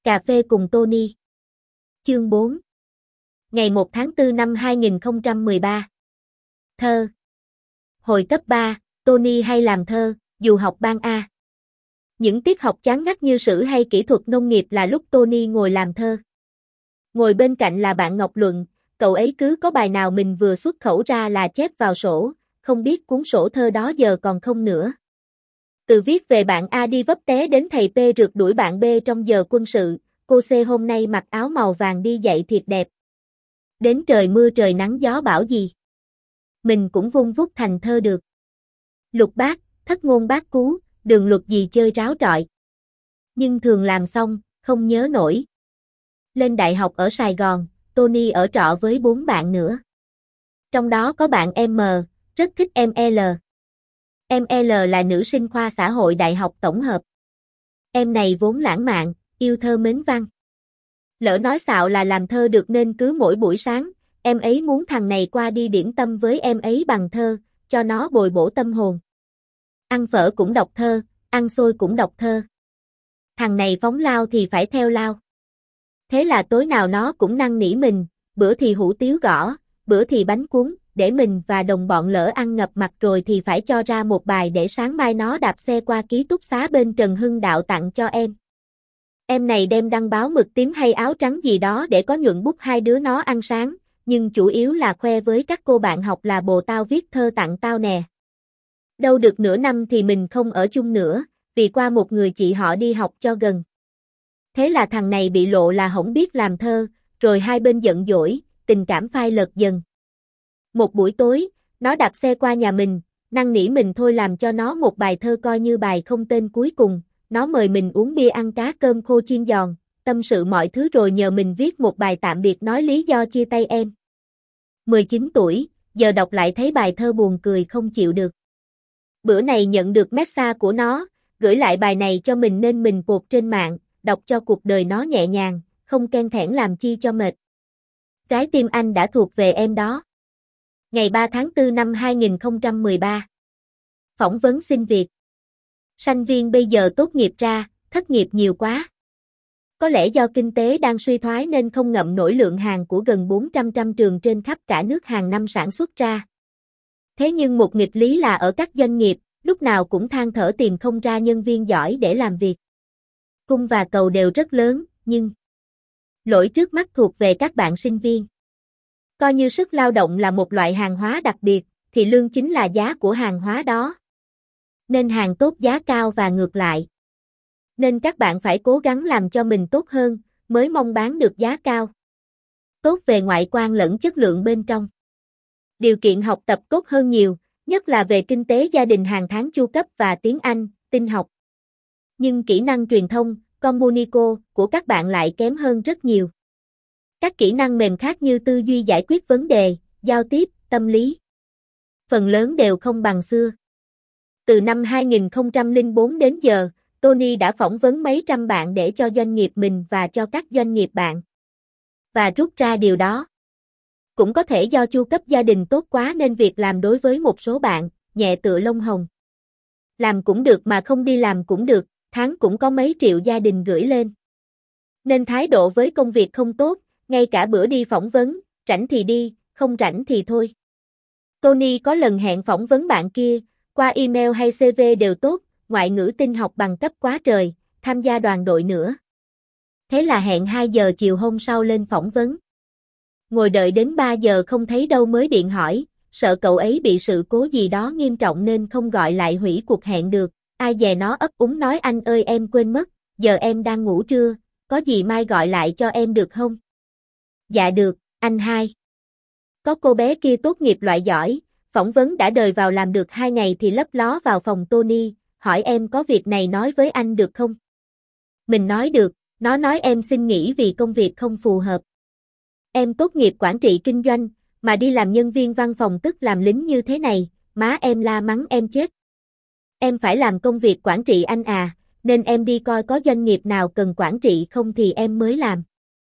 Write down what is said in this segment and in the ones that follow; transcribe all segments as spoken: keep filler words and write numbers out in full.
Cà phê cùng Tony. Chương bốn. Ngày một tháng tư năm hai nghìn không trăm mười ba. Thơ. Hồi cấp ba, Tony hay làm thơ, dù học ban A. Những tiết học chán ngắt như sử hay kỹ thuật nông nghiệp là lúc Tony ngồi làm thơ. Ngồi bên cạnh là bạn Ngọc Luận, cậu ấy cứ có bài nào mình vừa xuất khẩu ra là chép vào sổ, không biết cuốn sổ thơ đó giờ còn không nữa. Từ viết về bạn A đi vấp té đến thầy P rượt đuổi bạn B trong giờ quân sự, cô C hôm nay mặc áo màu vàng đi dạy thiệt đẹp. Đến trời mưa trời nắng gió bão gì. Mình cũng vung vút thành thơ được. Lục bát, thất ngôn bát cú, đường luật gì chơi ráo trọi. Nhưng thường làm xong, không nhớ nổi. Lên đại học ở Sài Gòn, Tony ở trọ với bốn bạn nữa. Trong đó có bạn M, rất thích em L. Em L là nữ sinh khoa xã hội đại học tổng hợp. Em này vốn lãng mạn, yêu thơ mến văn. Lỡ nói xạo là làm thơ được nên cứ mỗi buổi sáng, em ấy muốn thằng này qua đi điểm tâm với em ấy bằng thơ, cho nó bồi bổ tâm hồn. Ăn phở cũng đọc thơ, ăn xôi cũng đọc thơ. Thằng này phóng lao thì phải theo lao. Thế là tối nào nó cũng năn nỉ mình, bữa thì hủ tiếu gõ, bữa thì bánh cuốn, để mình và đồng bọn lỡ ăn ngập mặt rồi thì phải cho ra một bài để sáng mai nó đạp xe qua ký túc xá bên Trần Hưng Đạo tặng cho em. Em này đem đăng báo mực tím hay áo trắng gì đó để có nhuận bút hai đứa nó ăn sáng, nhưng chủ yếu là khoe với các cô bạn học là bồ tao viết thơ tặng tao nè. Đâu được nửa năm thì mình không ở chung nữa, vì qua một người chị họ đi học cho gần. Thế là thằng này bị lộ là không biết làm thơ, rồi hai bên giận dỗi, tình cảm phai lợt dần. Một buổi tối, nó đạp xe qua nhà mình, năn nỉ mình thôi làm cho nó một bài thơ coi như bài không tên cuối cùng, nó mời mình uống bia ăn cá cơm khô chiên giòn, tâm sự mọi thứ rồi nhờ mình viết một bài tạm biệt nói lý do chia tay em. mười chín tuổi, giờ đọc lại thấy bài thơ buồn cười không chịu được. Bữa này nhận được message của nó, gửi lại bài này cho mình nên mình pột trên mạng, đọc cho cuộc đời nó nhẹ nhàng, không ken thẻn làm chi cho mệt. Trái tim anh đã thuộc về em đó. Ngày ba tháng tư năm hai nghìn không trăm mười ba. Phỏng vấn xin việc. Sinh viên bây giờ tốt nghiệp ra, thất nghiệp nhiều quá. Có lẽ do kinh tế đang suy thoái nên không ngậm nổi lượng hàng của gần bốn trăm trăm trường trên khắp cả nước hàng năm sản xuất ra. Thế nhưng một nghịch lý là ở các doanh nghiệp, lúc nào cũng than thở tìm không ra nhân viên giỏi để làm việc. Cung và cầu đều rất lớn, nhưng lỗi trước mắt thuộc về các bạn sinh viên. Coi như sức lao động là một loại hàng hóa đặc biệt, thì lương chính là giá của hàng hóa đó. Nên hàng tốt giá cao và ngược lại. Nên các bạn phải cố gắng làm cho mình tốt hơn, mới mong bán được giá cao. Tốt về ngoại quan lẫn chất lượng bên trong. Điều kiện học tập tốt hơn nhiều, nhất là về kinh tế gia đình hàng tháng chu cấp và tiếng Anh, tin học. Nhưng kỹ năng truyền thông, communico của các bạn lại kém hơn rất nhiều. Các kỹ năng mềm khác như tư duy giải quyết vấn đề, giao tiếp, tâm lý. Phần lớn đều không bằng xưa. Từ năm hai nghìn không trăm lẻ bốn đến giờ, Tony đã phỏng vấn mấy trăm bạn để cho doanh nghiệp mình và cho các doanh nghiệp bạn. Và rút ra điều đó. Cũng có thể do chu cấp gia đình tốt quá nên việc làm đối với một số bạn, nhẹ tựa lông hồng. Làm cũng được mà không đi làm cũng được, tháng cũng có mấy triệu gia đình gửi lên. Nên thái độ với công việc không tốt, ngay cả bữa đi phỏng vấn, rảnh thì đi, không rảnh thì thôi. Tony có lần hẹn phỏng vấn bạn kia, qua email hay xê vê đều tốt, ngoại ngữ tin học bằng cấp quá trời, tham gia đoàn đội nữa. Thế là hẹn hai giờ chiều hôm sau lên phỏng vấn. Ngồi đợi đến ba giờ không thấy đâu mới điện hỏi, sợ cậu ấy bị sự cố gì đó nghiêm trọng nên không gọi lại hủy cuộc hẹn được. Ai dè nó ấp úng nói anh ơi em quên mất, giờ em đang ngủ trưa, có gì mai gọi lại cho em được không? Dạ được, anh hai. Có cô bé kia tốt nghiệp loại giỏi, phỏng vấn đã đời vào làm được hai ngày thì lấp ló vào phòng Tony, hỏi em có việc này nói với anh được không? Mình nói được, nó nói em xin nghỉ vì công việc không phù hợp. Em tốt nghiệp quản trị kinh doanh, mà đi làm nhân viên văn phòng tức làm lính như thế này, má em la mắng em chết. Em phải làm công việc quản trị anh à, nên em đi coi có doanh nghiệp nào cần quản trị không thì em mới làm.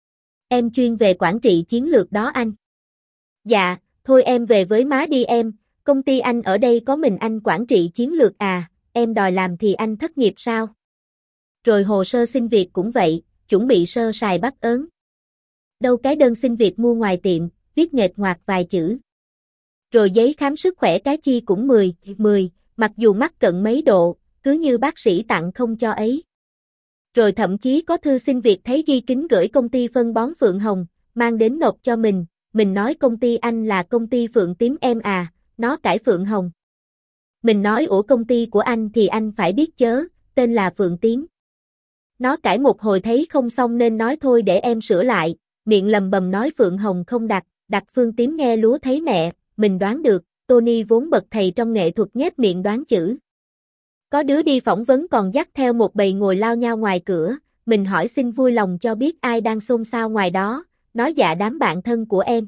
Em chuyên về quản trị chiến lược đó anh. Dạ, thôi em về với má đi em, công ty anh ở đây có mình anh quản trị chiến lược à, em đòi làm thì anh thất nghiệp sao? Rồi hồ sơ xin việc cũng vậy, chuẩn bị sơ sài bắt ớn. Đâu cái đơn xin việc mua ngoài tiệm, viết nghệch ngoạc vài chữ. Rồi giấy khám sức khỏe cái chi cũng mười, mười, mặc dù mắc cận mấy độ, cứ như bác sĩ tặng không cho ấy. Rồi thậm chí có thư xin việc thấy ghi kính gửi công ty phân bón Phượng Hồng, mang đến nộp cho mình, mình nói công ty anh là công ty Phượng Tím em à, nó cãi Phượng Hồng. Mình nói ủa công ty của anh thì anh phải biết chớ, tên là Phượng Tím. Nó cãi một hồi thấy không xong nên nói thôi để em sửa lại, miệng lầm bầm nói Phượng Hồng không đặt, đặt Phương Tím nghe lúa thấy mẹ, mình đoán được, Tony vốn bậc thầy trong nghệ thuật nhếch miệng đoán chữ. Có đứa đi phỏng vấn còn dắt theo một bầy ngồi lao nhau ngoài cửa, mình hỏi xin vui lòng cho biết ai đang xôn xao ngoài đó, nói dạ đám bạn thân của em.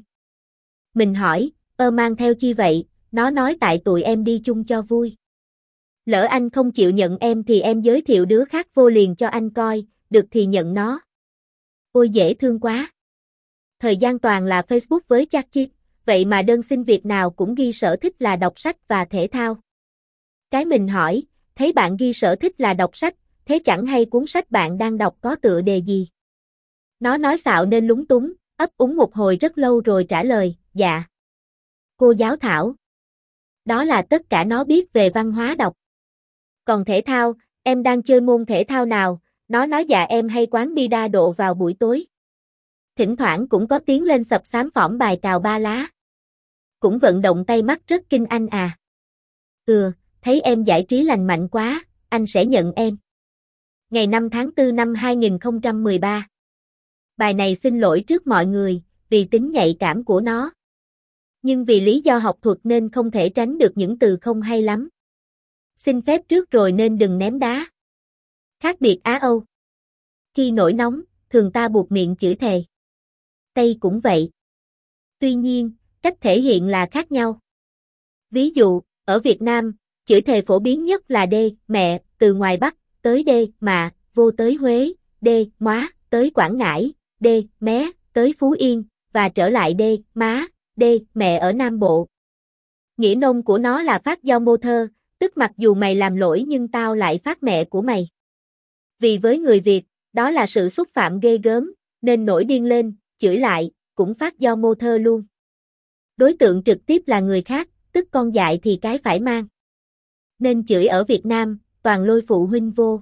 Mình hỏi, ơ mang theo chi vậy, nó nói tại tụi em đi chung cho vui. Lỡ anh không chịu nhận em thì em giới thiệu đứa khác vô liền cho anh coi, được thì nhận nó. Ôi dễ thương quá. Thời gian toàn là Facebook với chat chít, vậy mà đơn xin việc nào cũng ghi sở thích là đọc sách và thể thao. Cái mình hỏi, thấy bạn ghi sở thích là đọc sách, thế chẳng hay cuốn sách bạn đang đọc có tựa đề gì? Nó nói xạo nên lúng túng, ấp úng một hồi rất lâu rồi trả lời, dạ. Cô giáo Thảo. Đó là tất cả nó biết về văn hóa đọc. Còn thể thao, em đang chơi môn thể thao nào? Nó nói dạ em hay quán bi đa độ vào buổi tối. Thỉnh thoảng cũng có tiếng lên sập xám phỏm bài cào ba lá. Cũng vận động tay mắt rất kinh anh à. Ừ, thấy em giải trí lành mạnh quá, anh sẽ nhận em. Ngày năm tháng tư năm hai nghìn không trăm mười ba. Bài này xin lỗi trước mọi người, vì tính nhạy cảm của nó. Nhưng vì lý do học thuật nên không thể tránh được những từ không hay lắm. Xin phép trước rồi nên đừng ném đá. Khác biệt Á Âu. Khi nổi nóng, thường ta buộc miệng chửi thề. Tây cũng vậy. Tuy nhiên, cách thể hiện là khác nhau. Ví dụ, ở Việt Nam, chửi thề phổ biến nhất là đê, mẹ, từ ngoài Bắc, tới đê, mà, vô tới Huế, đê, móa, tới Quảng Ngãi, đê, mé, tới Phú Yên, và trở lại đê, má, đê, mẹ ở Nam Bộ. Nghĩa nôm của nó là phát do mô thơ, tức mặc dù mày làm lỗi nhưng tao lại phát mẹ của mày. Vì với người Việt, đó là sự xúc phạm ghê gớm, nên nổi điên lên, chửi lại, cũng phát do mô thơ luôn. Đối tượng trực tiếp là người khác, tức con dại thì cái phải mang. Nên chửi ở Việt Nam, toàn lôi phụ huynh vô.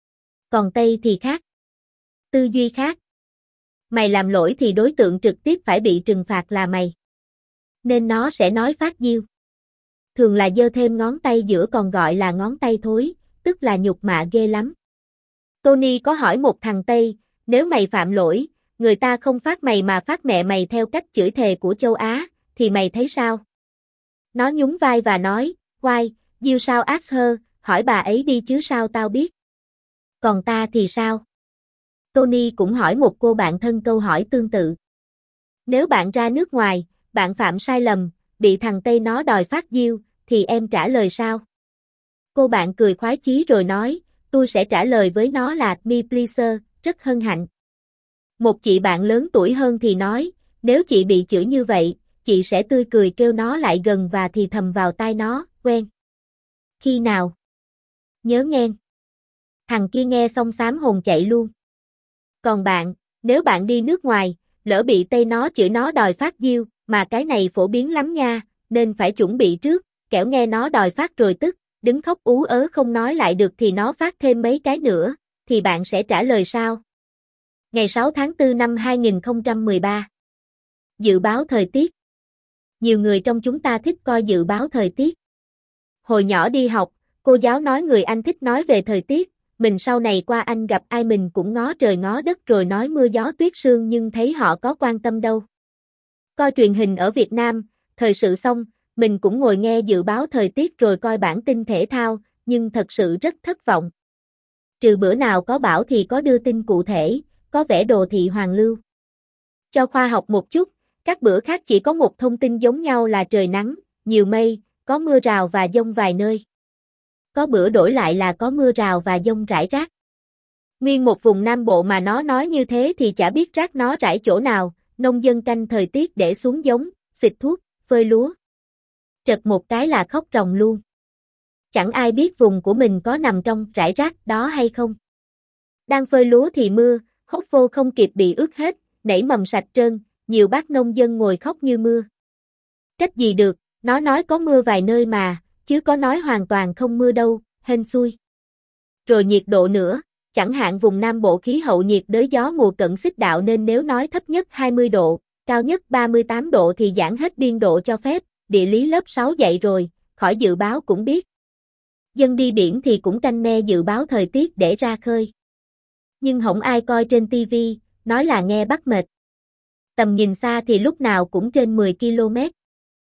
Còn Tây thì khác. Tư duy khác. Mày làm lỗi thì đối tượng trực tiếp phải bị trừng phạt là mày. Nên nó sẽ nói phát diêu. Thường là giơ thêm ngón tay giữa còn gọi là ngón tay thối, tức là nhục mạ ghê lắm. Tony có hỏi một thằng Tây, nếu mày phạm lỗi, người ta không phát mày mà phát mẹ mày theo cách chửi thề của châu Á, thì mày thấy sao? Nó nhún vai và nói, why, you sao ask her, hỏi bà ấy đi chứ sao tao biết. Còn ta thì sao? Tony cũng hỏi một cô bạn thân câu hỏi tương tự. Nếu bạn ra nước ngoài, bạn phạm sai lầm, bị thằng Tây nó đòi phát diêu, thì em trả lời sao? Cô bạn cười khoái chí rồi nói, tôi sẽ trả lời với nó là me pleaser, rất hân hạnh. Một chị bạn lớn tuổi hơn thì nói, nếu chị bị chửi như vậy, chị sẽ tươi cười kêu nó lại gần và thì thầm vào tai nó, quen. Khi nào? Nhớ nghen. Thằng kia nghe xong xám hồn chạy luôn. Còn bạn, nếu bạn đi nước ngoài, lỡ bị Tây nó chửi nó đòi phát diêu, mà cái này phổ biến lắm nha, nên phải chuẩn bị trước, kẻo nghe nó đòi phát rồi tức, đứng khóc ú ớ không nói lại được thì nó phát thêm mấy cái nữa, thì bạn sẽ trả lời sao? Ngày sáu tháng tư năm hai nghìn không trăm mười ba. Dự báo thời tiết. Nhiều người trong chúng ta thích coi dự báo thời tiết. Hồi nhỏ đi học, cô giáo nói người Anh thích nói về thời tiết, mình sau này qua Anh gặp ai mình cũng ngó trời ngó đất rồi nói mưa gió tuyết sương nhưng thấy họ có quan tâm đâu. Coi truyền hình ở Việt Nam, thời sự xong, mình cũng ngồi nghe dự báo thời tiết rồi coi bản tin thể thao, nhưng thật sự rất thất vọng. Trừ bữa nào có bão thì có đưa tin cụ thể, có vẻ đồ thị hoàng lưu. Cho khoa học một chút, các bữa khác chỉ có một thông tin giống nhau là trời nắng, nhiều mây, có mưa rào và dông vài nơi. Có bữa đổi lại là có mưa rào và dông rải rác. Nguyên một vùng Nam Bộ mà nó nói như thế thì chả biết rác nó rải chỗ nào, nông dân canh thời tiết để xuống giống, xịt thuốc, phơi lúa. Trật một cái là khóc ròng luôn. Chẳng ai biết vùng của mình có nằm trong rải rác đó hay không. Đang phơi lúa thì mưa, Khóc vô không kịp bị ướt hết, nảy mầm sạch trơn, nhiều bác nông dân ngồi khóc như mưa. Trách gì được, nó nói có mưa vài nơi mà, chứ có nói hoàn toàn không mưa đâu, hên xui. Rồi nhiệt độ nữa, chẳng hạn vùng Nam Bộ khí hậu nhiệt đới gió mùa cận xích đạo nên nếu nói thấp nhất hai mươi độ, cao nhất ba mươi tám độ thì giảng hết biên độ cho phép, địa lý lớp sáu dạy rồi, khỏi dự báo cũng biết. Dân đi biển thì cũng canh me dự báo thời tiết để ra khơi. Nhưng hổng ai coi trên tivi, nói là nghe bắt mệt. Tầm nhìn xa thì lúc nào cũng trên mười ki lô mét.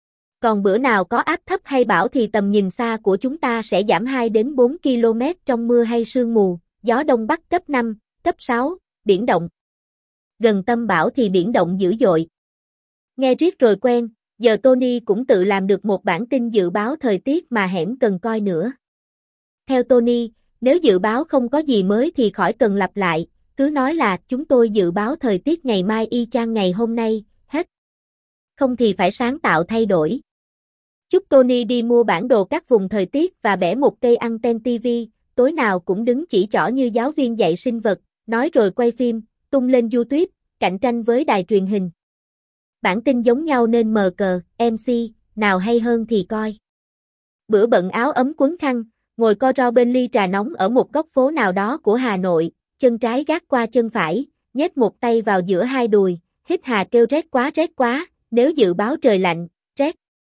Còn bữa nào có áp thấp hay bão thì tầm nhìn xa của chúng ta sẽ giảm hai đến bốn ki lô mét trong mưa hay sương mù, gió đông bắc cấp năm, cấp sáu, biển động. Gần tâm bão thì biển động dữ dội. Nghe riết rồi quen, giờ Tony cũng tự làm được một bản tin dự báo thời tiết mà hẻm cần coi nữa. Theo Tony, nếu dự báo không có gì mới thì khỏi cần lặp lại, cứ nói là chúng tôi dự báo thời tiết ngày mai y chang ngày hôm nay, hết. Không thì phải sáng tạo thay đổi. Chúc Tony đi mua bản đồ các vùng thời tiết và bẻ một cây anten tivi, tối nào cũng đứng chỉ trỏ như giáo viên dạy sinh vật, nói rồi quay phim, tung lên YouTube, cạnh tranh với đài truyền hình. Bản tin giống nhau nên mờ cờ, em xê, nào hay hơn thì coi. Bữa bận áo ấm quấn khăn, ngồi co ro bên ly trà nóng ở một góc phố nào đó của Hà Nội, chân trái gác qua chân phải, nhét một tay vào giữa hai đùi, hít hà kêu rét quá rét quá, nếu dự báo trời lạnh, rét.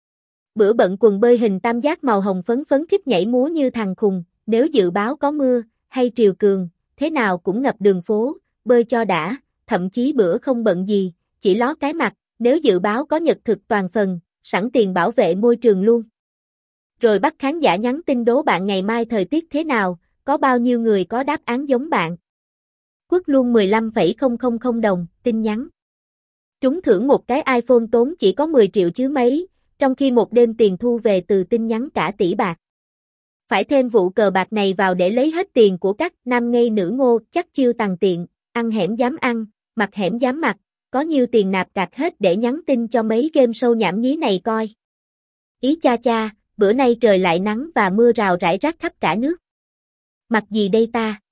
Bữa bận quần bơi hình tam giác màu hồng phấn phấn khích nhảy múa như thằng khùng, nếu dự báo có mưa, hay triều cường, thế nào cũng ngập đường phố, bơi cho đã, thậm chí bữa không bận gì, chỉ ló cái mặt, nếu dự báo có nhật thực toàn phần, sẵn tiền bảo vệ môi trường luôn. Rồi bắt khán giả nhắn tin đố bạn ngày mai thời tiết thế nào, có bao nhiêu người có đáp án giống bạn. Quất luôn mười lăm phẩy không không không đồng, tin nhắn. Trúng thưởng một cái iPhone tốn chỉ có mười triệu chứ mấy, trong khi một đêm tiền thu về từ tin nhắn cả tỷ bạc. Phải thêm vụ cờ bạc này vào để lấy hết tiền của các nam ngây nữ ngô, chắc chiêu tằn tiện, ăn hẻm dám ăn, mặc hẻm dám mặc, có nhiêu tiền nạp cạc hết để nhắn tin cho mấy game show nhảm nhí này coi. Ý cha cha, bữa nay trời lại nắng và mưa rào rải rác khắp cả nước. Mặc gì đây ta?